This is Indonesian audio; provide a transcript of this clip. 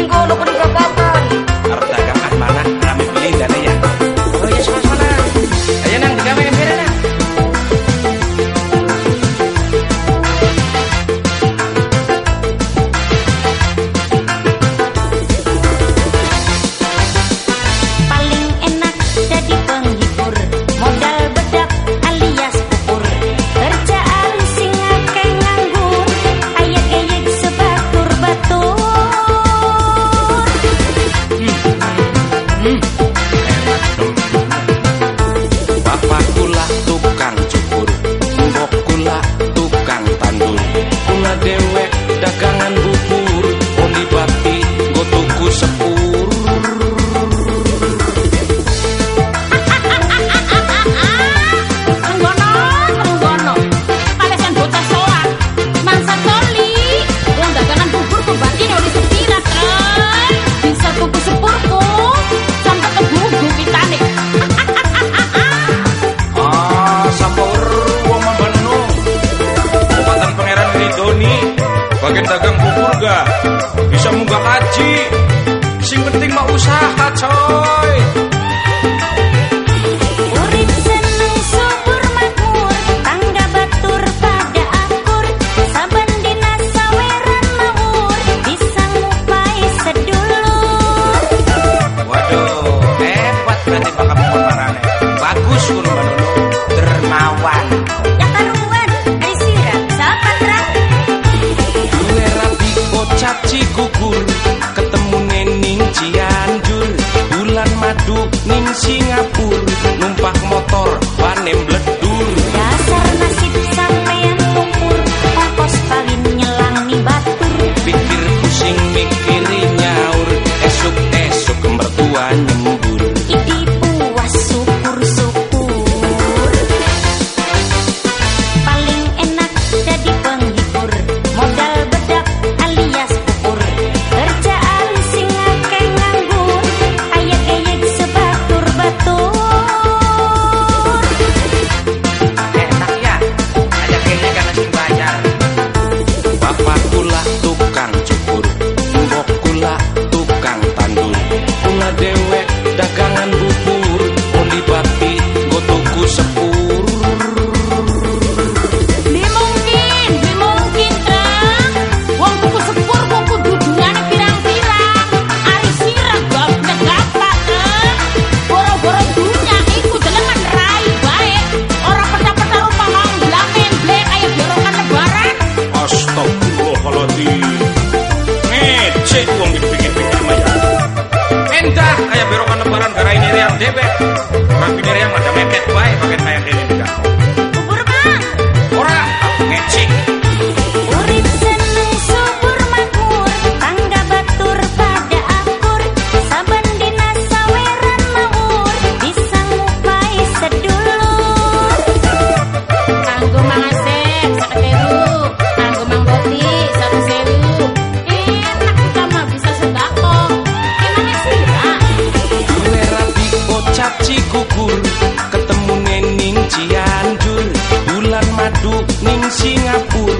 minggu lo kudu kapan? Arep dagang kan mana? Rame pilih dana ya. Oh ya sana. Ayo nang digawe empire nang. Paling enak jadi penghibur, modal bedak alias pupur. Kerjaan sing akeh nganggur, ayek-ayek sebatur-batur. Bapak kula tukang cukur, mbok kula tukang tandur. Kula dewek dagangan bubur, oli bati go tuku sepur. Tenggono, palesan bocah soak, mangsa toli. Wong dagangan bubur pembati oli sepirat, bisa tuku sepurku, sampai ke gugu kitane. Sampur wong Mambanung. Obatan Pangeran Ridoni, bagian dagang bubur ga bisa munggah haji. Sing penting mah usaha coy. Urip seneng subur makmur, tangga batur pada akur. Saben dina saweran mawur, bisa ngupai sedulur. Waduh, hebat berarti bakal marane. Bagus kuno Manunu, dermawan. Ya karuan, dari sirat, sapatra. Gue rapi bocah Cigugur, ketemu ning Cianjur. Bulan madu ning Singapura, numpak motor wanem bledur. Dasar nasib sampeyan tumpur, ongkos kawin nyelang nih batur. Pikir pusing mikiri nyaur, esuk-esuk mertua nyembur. Idi puas syukur-syukur. Paling enak jadi penghibur, modal bedak alias pupur. Kerjaan sing akeh nganggur, ayek-ayek sebatur-batur. Enak ya, ada kayaknya karena sing bayar. Bapak kula tukang cukur, mbok kula tukang tandur. Kula dewek dagangan bubur, oli bati go tuku sepur. Dimungkin, Kang. Wong tuku sepur kok kudu dungane pirang-pirang. Ari sirah gapet-gapet, boro-boro dunya iku delengan rai bae. Ora peta-peta rupa mau blamen blek kaya berokan lebaran. Astagfirullahaladzim. Ngecek uang dipikir-pikir mah ya. Endah kayak berokan lebaran gara ini yang debek. Rapi dari yang ada mepet bae pakai kayak ini juga. Bubur, Kang. Ora ngecek. Urip seneng subur makmur, tangga batur pada akur. Saben dina saweran mawur, bisa ngupai sedulur. Kanggo Mang Asep 1.000, kanggo Mang Boti 1.000. Enak kita mah bisa sedako. Gimana sih, Kak? Gue rapi bocah Cigugur, ketemu ning Cianjur. Bulan madu ning Singapura,